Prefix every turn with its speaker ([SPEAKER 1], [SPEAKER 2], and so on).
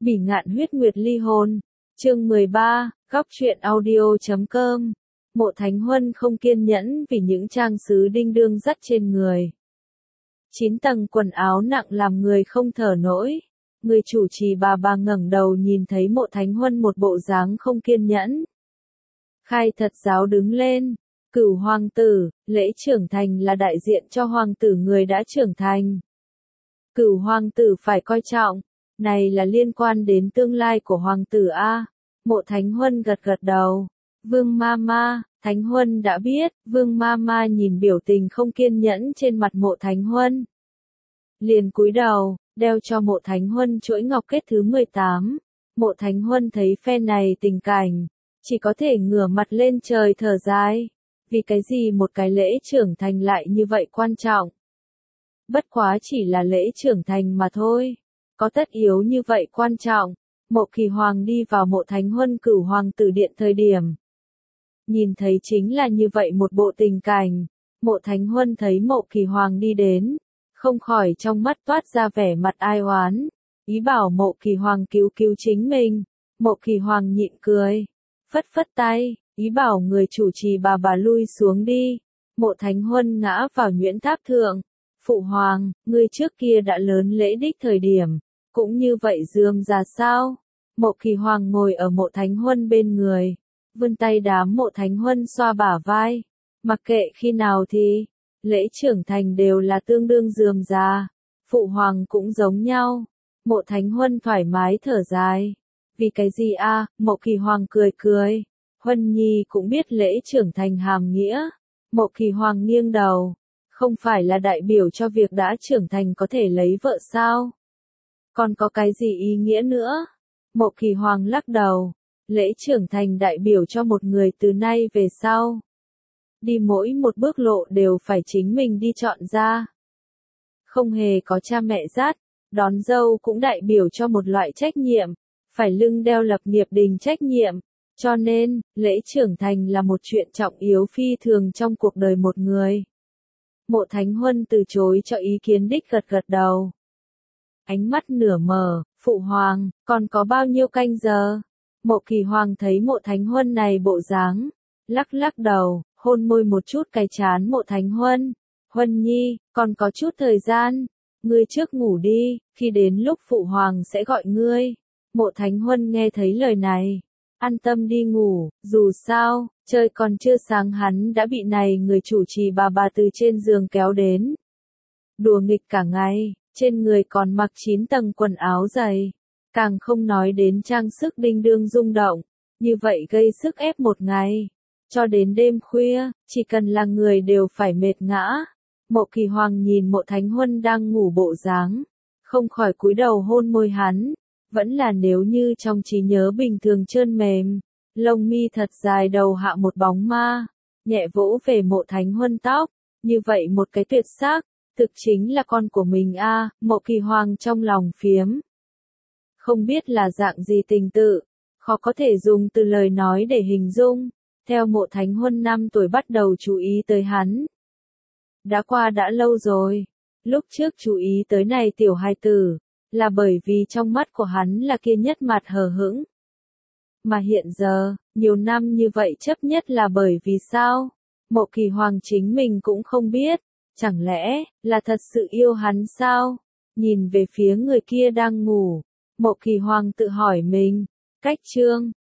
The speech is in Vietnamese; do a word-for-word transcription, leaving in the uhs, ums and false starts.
[SPEAKER 1] Bỉ ngạn huyết nguyệt ly hôn. Chương mười ba, góc truyện audio chấm com. Mộ Thánh Huân không kiên nhẫn vì những trang sứ đinh đương dắt trên người. Chín tầng quần áo nặng làm người không thở nổi. Người chủ trì bà bà ngẩng đầu nhìn thấy Mộ Thánh Huân một bộ dáng không kiên nhẫn. Khai thật giáo đứng lên. Cửu hoàng tử, lễ trưởng thành là đại diện cho hoàng tử người đã trưởng thành. Cửu hoàng tử phải coi trọng. Này là liên quan đến tương lai của hoàng tử A. Mộ Thánh Huân gật gật đầu. Vương Mama, Thánh Huân đã biết. Vương Mama nhìn biểu tình không kiên nhẫn trên mặt Mộ Thánh Huân. Liền cúi đầu, đeo cho Mộ Thánh Huân chuỗi ngọc kết thứ mười tám. Mộ Thánh Huân thấy phe này tình cảnh, chỉ có thể ngửa mặt lên trời thở dài. Vì cái gì một cái lễ trưởng thành lại như vậy quan trọng? Bất quá chỉ là lễ trưởng thành mà thôi. Có tất yếu như vậy quan trọng. Mộ Kỳ Hoàng đi vào Mộ Thánh Huân cửu hoàng tử điện thời điểm. Nhìn thấy chính là như vậy một bộ tình cảnh. Mộ Thánh Huân thấy Mộ Kỳ Hoàng đi đến, không khỏi trong mắt toát ra vẻ mặt ai oán. Ý bảo Mộ Kỳ Hoàng cứu cứu chính mình. Mộ Kỳ Hoàng nhịn cười, phất phất tay, ý bảo người chủ trì bà bà lui xuống đi. Mộ Thánh Huân ngã vào nhuyễn tháp thượng. Phụ hoàng, ngươi trước kia đã lớn lễ đích thời điểm, cũng như vậy rườm rà sao? Mộ Kỳ Hoàng ngồi ở Mộ Thánh Huân bên người, vươn tay đám Mộ Thánh Huân xoa bả vai. Mặc kệ khi nào thì, lễ trưởng thành đều là tương đương rườm rà. Phụ hoàng cũng giống nhau. Mộ Thánh Huân thoải mái thở dài. Vì cái gì a? À? Mộ Kỳ Hoàng cười cười. Huân Nhi cũng biết lễ trưởng thành hàm nghĩa. Mộ Kỳ Hoàng nghiêng đầu. Không phải là đại biểu cho việc đã trưởng thành có thể lấy vợ sao? Còn có cái gì ý nghĩa nữa? Mộ Kỳ Hoàng lắc đầu. Lễ trưởng thành đại biểu cho một người từ nay về sau. Đi mỗi một bước lộ đều phải chính mình đi chọn ra. Không hề có cha mẹ dắt. Đón dâu cũng đại biểu cho một loại trách nhiệm. Phải lưng đeo lập nghiệp đình trách nhiệm. Cho nên, lễ trưởng thành là một chuyện trọng yếu phi thường trong cuộc đời một người. Mộ Thánh Huân từ chối cho ý kiến đích gật gật đầu. Ánh mắt nửa mờ, phụ hoàng, còn có bao nhiêu canh giờ? Mộ Kỳ Hoàng thấy Mộ Thánh Huân này bộ dáng, lắc lắc đầu, hôn môi một chút cái trán Mộ Thánh Huân. Huân Nhi, còn có chút thời gian, ngươi trước ngủ đi, khi đến lúc phụ hoàng sẽ gọi ngươi. Mộ Thánh Huân nghe thấy lời này, an tâm đi ngủ, dù sao, trời còn chưa sáng hắn đã bị này người chủ trì bà bà từ trên giường kéo đến. Đùa nghịch cả ngày, trên người còn mặc chín tầng quần áo dày, càng không nói đến trang sức đinh đương rung động, như vậy gây sức ép một ngày. Cho đến đêm khuya, chỉ cần là người đều phải mệt ngã. Mộ Kỳ Hoàng nhìn Mộ Thánh Huân đang ngủ bộ dáng, không khỏi cúi đầu hôn môi hắn. Vẫn là nếu như trong trí nhớ bình thường trơn mềm, lông mi thật dài đầu hạ một bóng ma, nhẹ vỗ về Mộ Thánh Huân tóc, như vậy một cái tuyệt sắc, thực chính là con của mình a. À, Mộ Kỳ Hoàng trong lòng phiếm. Không biết là dạng gì tình tự, khó có thể dùng từ lời nói để hình dung, theo Mộ Thánh Huân năm tuổi bắt đầu chú ý tới hắn. Đã qua đã lâu rồi, lúc trước chú ý tới này tiểu hài tử, là bởi vì trong mắt của hắn là kia nhất mặt hờ hững. Mà hiện giờ, nhiều năm như vậy chấp nhất là bởi vì sao? Mộ Kỳ Hoàng chính mình cũng không biết, chẳng lẽ, là thật sự yêu hắn sao? Nhìn về phía người kia đang ngủ, Mộ Kỳ Hoàng tự hỏi mình, cách chương,